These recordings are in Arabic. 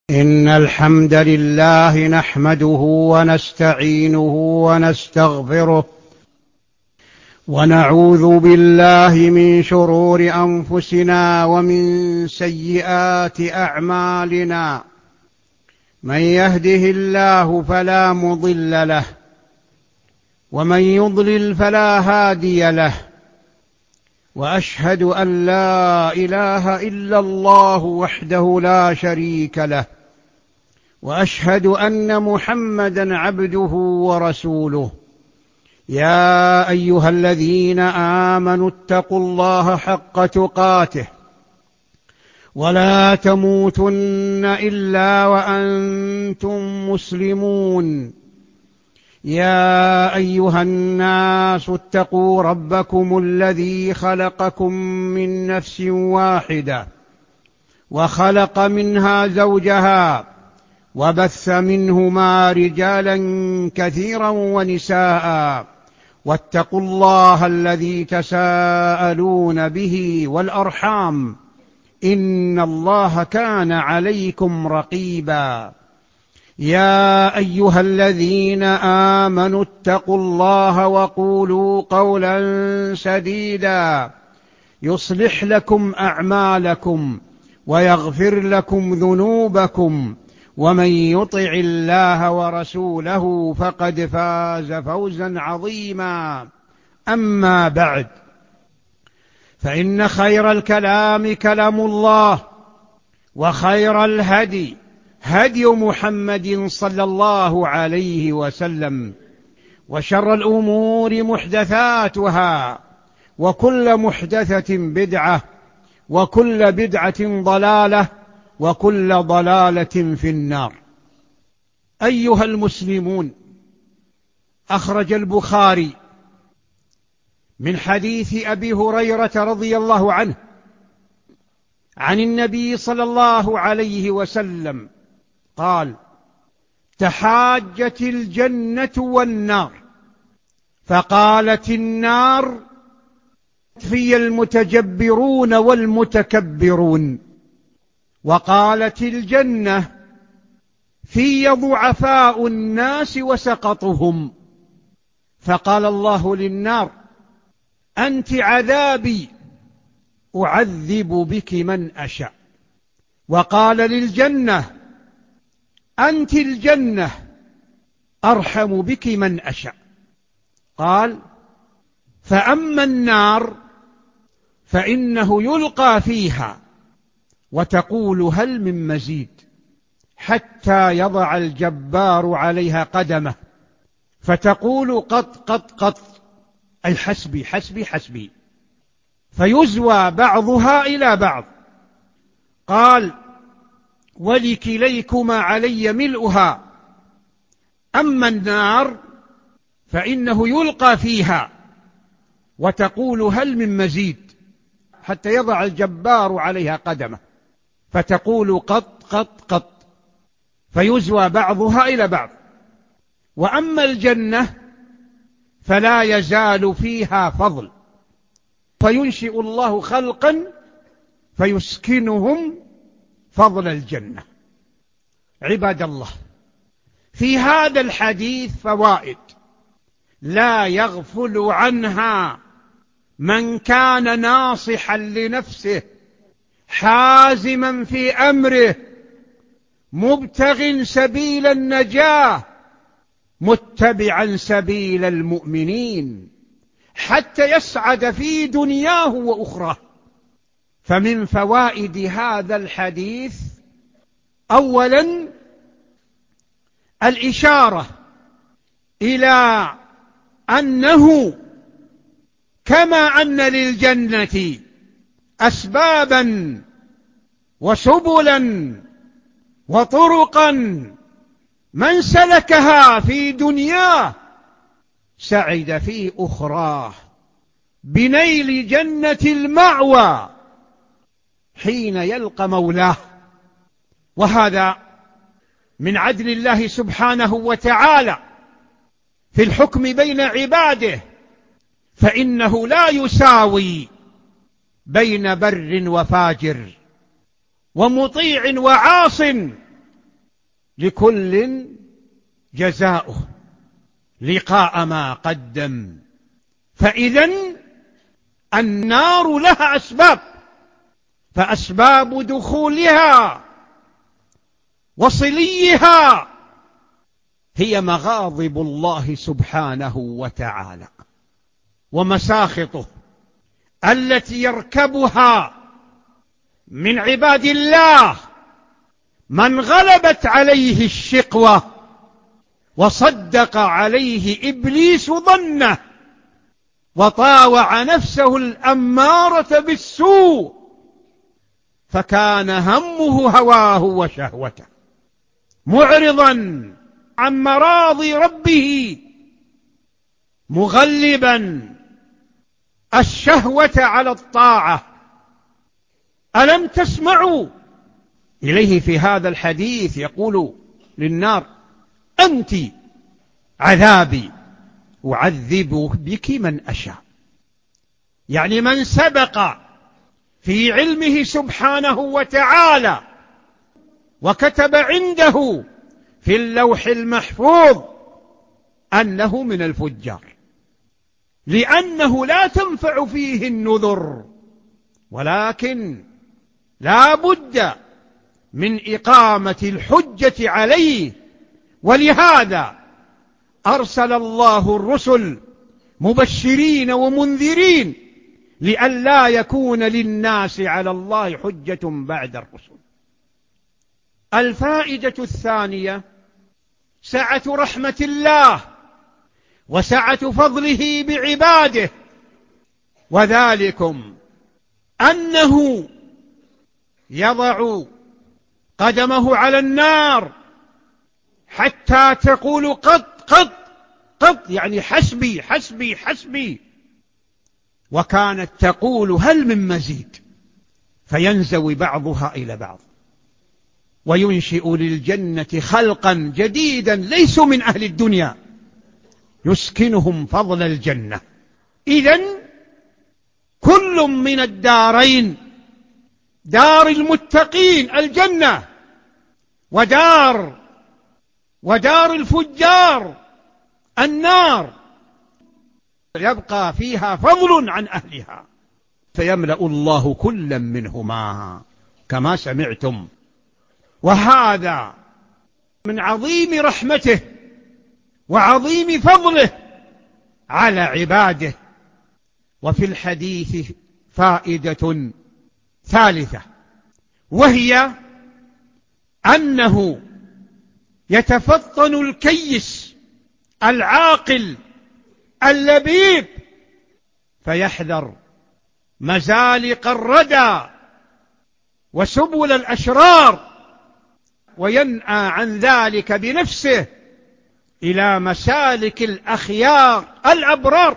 إن الحمد لله نحمده ونستعينه ونستغفره ونعوذ بالله من شرور أنفسنا ومن سيئات أعمالنا. من يهده الله فلا مضل له ومن يضلل فلا هادي له، وأشهد أن لا إله إلا الله وحده لا شريك له، وأشهد أن محمدًا عبده ورسوله. يا أيها الذين آمنوا اتقوا الله حق تقاته ولا تموتن إلا وأنتم مسلمون. يا أيها الناس اتقوا ربكم الذي خلقكم من نفس واحدة وخلق منها زوجها وبث منهما رجالا كثيرا ونساء، واتقوا الله الذي تساءلون به والأرحام إن الله كان عليكم رقيبا. يا أيها الذين آمنوا اتقوا الله وقولوا قولا سديدا يصلح لكم أعمالكم ويغفر لكم ذنوبكم، ومن يطع الله ورسوله فقد فاز فوزا عظيما. أما بعد، فإن خير الكلام كلام الله، وخير الهدي هدي محمد صلى الله عليه وسلم، وشر الأمور محدثاتها، وكل محدثة بدعة، وكل بدعة ضلالة، وكل ضلالة في النار. أيها المسلمون، أخرج البخاري من حديث أبي هريرة رضي الله عنه عن النبي صلى الله عليه وسلم قال: تحاجت الجنة والنار، فقالت النار: في المتجبرون والمتكبرون. وقالت الجنة: في ضعفاء الناس وسقطهم. فقال الله للنار: أنت عذابي أعذب بك من أشاء. وقال للجنة: أنت الجنة أرحم بك من أشاء. قال: فأما النار فإنه يلقى فيها وتقول هل من مزيد، حتى يضع الجبار عليها قدمه فتقول قط قط قط، أي حسبي حسبي حسبي، فيزوى بعضها إلى بعض. قال: ولكليكما علي ملؤها. أما النار فإنه يلقى فيها وتقول هل من مزيد، حتى يضع الجبار عليها قدمه فتقول قط قط قط، فيزوى بعضها إلى بعض. وأما الجنة فلا يزال فيها فضل، فينشئ الله خلقا فيسكنهم فضل الجنة. عباد الله، في هذا الحديث فوائد لا يغفل عنها من كان ناصحا لنفسه حازما في أمره مبتغ سبيل النجاة متبعا سبيل المؤمنين حتى يسعد في دنياه وأخراه. فمن فوائد هذا الحديث: أولا، الإشارة إلى أنه كما أن للجنة أسبابا وسبلا وطرقا من سلكها في دنياه سعد في أخراه بنيل جنة المأوى حين يلقى مولاه. وهذا من عدل الله سبحانه وتعالى في الحكم بين عباده، فإنه لا يساوي بين بر وفاجر ومطيع وعاص لكل جزاؤه لقاء ما قدم. فإذن النار لها أسباب، فأسباب دخولها وصليها هي مغاضب الله سبحانه وتعالى ومساخطه التي يركبها من عباد الله من غلبت عليه الشقوة وصدق عليه إبليس ظنه وطاوع نفسه الأمارة بالسوء فكان همه هواه وشهوته معرضا عن مراضي ربه مغلبا الشهوة على الطاعة. ألم تسمعوا إليه في هذا الحديث يقول للنار أنت عذابي أعذب بك من أشاء، يعني من سبق في علمه سبحانه وتعالى وكتب عنده في اللوح المحفوظ أنه من الفجار، لأنه لا تنفع فيه النذر، ولكن لا بد من إقامة الحجة عليه. ولهذا أرسل الله الرسل مبشرين ومنذرين لئلا يكون للناس على الله حجة بعد الرسل. الفائدة الثانية سعة رحمة الله وسعة فضله بعباده، وذلكم أنه يضع قدمه على النار حتى تقول قط قط قط، يعني حسبي حسبي حسبي، وكانت تقول هل من مزيد، فينزوي بعضها إلى بعض وينشئ للجنة خلقا جديدا ليسوا من أهل الدنيا يسكنهم فضل الجنة. إذن كل من الدارين، دار المتقين الجنة ودار الفجار النار، يبقى فيها فضل عن أهلها فيملأ الله كلا منهما كما سمعتم. وهذا من عظيم رحمته وعظيم فضله على عباده. وفي الحديث فائدة ثالثة، وهي أنه يتفطن الكيس العاقل اللبيب فيحذر مزالق الردى وسبل الأشرار وينأى عن ذلك بنفسه إلى مسالك الأخيار الأبرار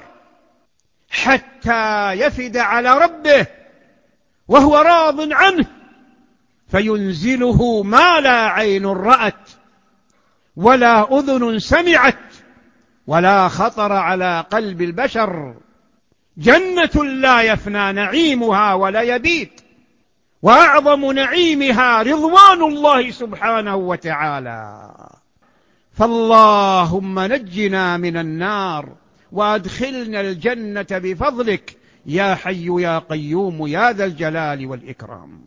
حتى يفد على ربه وهو راض عنه، فينزله ما لا عين رأت ولا أذن سمعت ولا خطر على قلب البشر، جنة لا يفنى نعيمها ولا يبيت، وأعظم نعيمها رضوان الله سبحانه وتعالى. فاللهم نجنا من النار وأدخلنا الجنة بفضلك يا حي يا قيوم يا ذا الجلال والإكرام.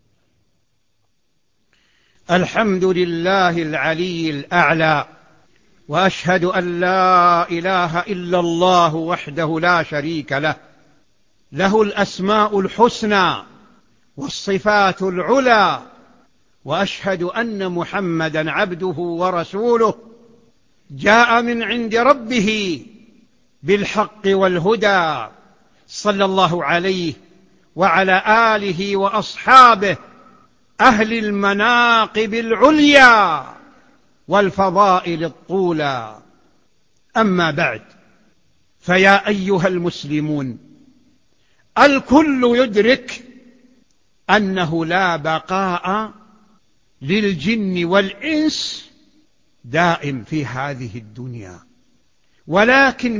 الحمد لله العلي الأعلى، وأشهد أن لا إله إلا الله وحده لا شريك له، له الأسماء الحسنى والصفات العلى، وأشهد أن محمدا عبده ورسوله جاء من عند ربه بالحق والهدى، صلى الله عليه وعلى آله وأصحابه أهل المناقب العليا والفضائل الطولى. أما بعد، فيا أيها المسلمون، الكل يدرك أنه لا بقاء للجن والإنس دائم في هذه الدنيا، ولكن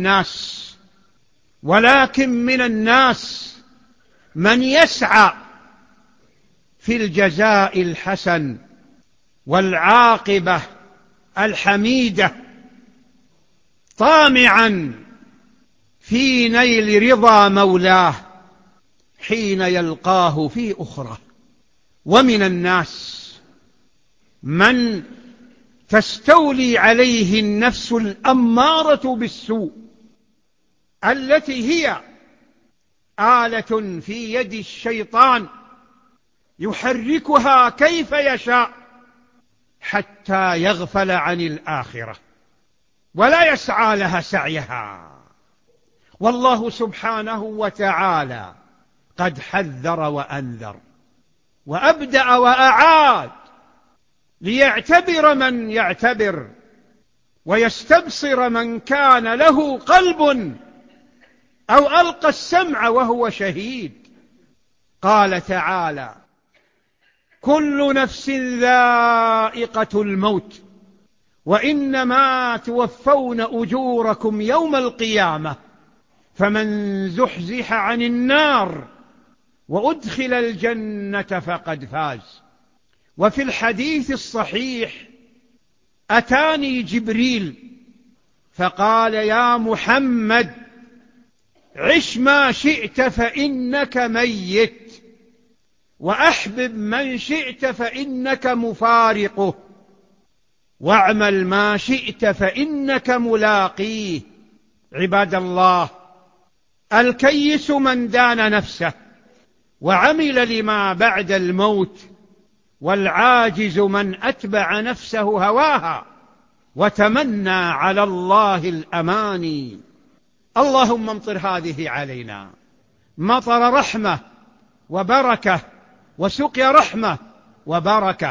من الناس من يسعى في الجزاء الحسن والعاقبة الحميدة، طامعا في نيل رضا مولاه حين يلقاه في أخرى. ومن الناس من تستولي عليه النفس الأمارة بالسوء التي هي آلة في يد الشيطان يحركها كيف يشاء حتى يغفل عن الآخرة ولا يسعى لها سعيها. والله سبحانه وتعالى قد حذر وأنذر وأبدأ وأعاد ليعتبر من يعتبر ويستبصر من كان له قلب أو ألقى السمع وهو شهيد. قال تعالى: كل نفس ذائقة الموت وإنما توفون أجوركم يوم القيامة فمن زحزح عن النار وأدخل الجنة فقد فاز. وفي الحديث الصحيح: أتاني جبريل فقال: يا محمد عش ما شئت فإنك ميت، وأحبب من شئت فإنك مفارقه، واعمل ما شئت فإنك ملاقيه. عباد الله، الكيس من دان نفسه وعمل لما بعد الموت، والعاجز من أتبع نفسه هواها وتمنى على الله الأماني. اللهم امطر هذه علينا مطر رحمة وبركة وسقيا رحمة وبركة.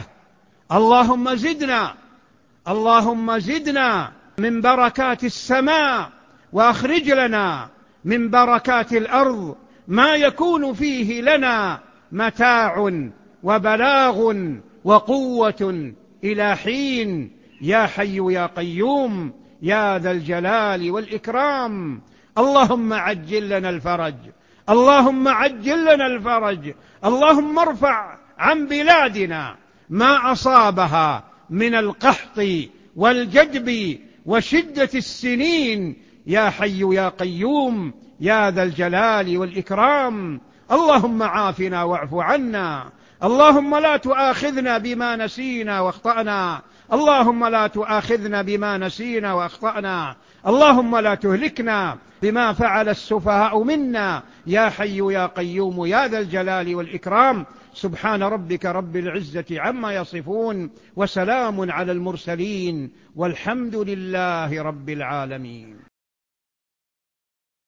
اللهم زدنا من بركات السماء، وأخرج لنا من بركات الأرض ما يكون فيه لنا متاع وبلاغ وقوة إلى حين. يا حي يا قيوم يا ذا الجلال والإكرام. اللهم عجل لنا الفرج، اللهم عجل لنا الفرج. اللهم ارفع عن بلادنا ما أصابها من القحط والجدب وشدة السنين. يا حي يا قيوم يا ذا الجلال والإكرام. اللهم عافنا واعف عنا. اللهم لا تؤاخذنا بما نسينا واخطأنا. اللهم لا تؤاخذنا بما نسينا واخطأنا. اللهم لا تهلكنا بما فعل السفهاء منا. يا حي يا قيوم يا ذا الجلال والإكرام. سبحان ربك رب العزة عما يصفون، وسلام على المرسلين، والحمد لله رب العالمين.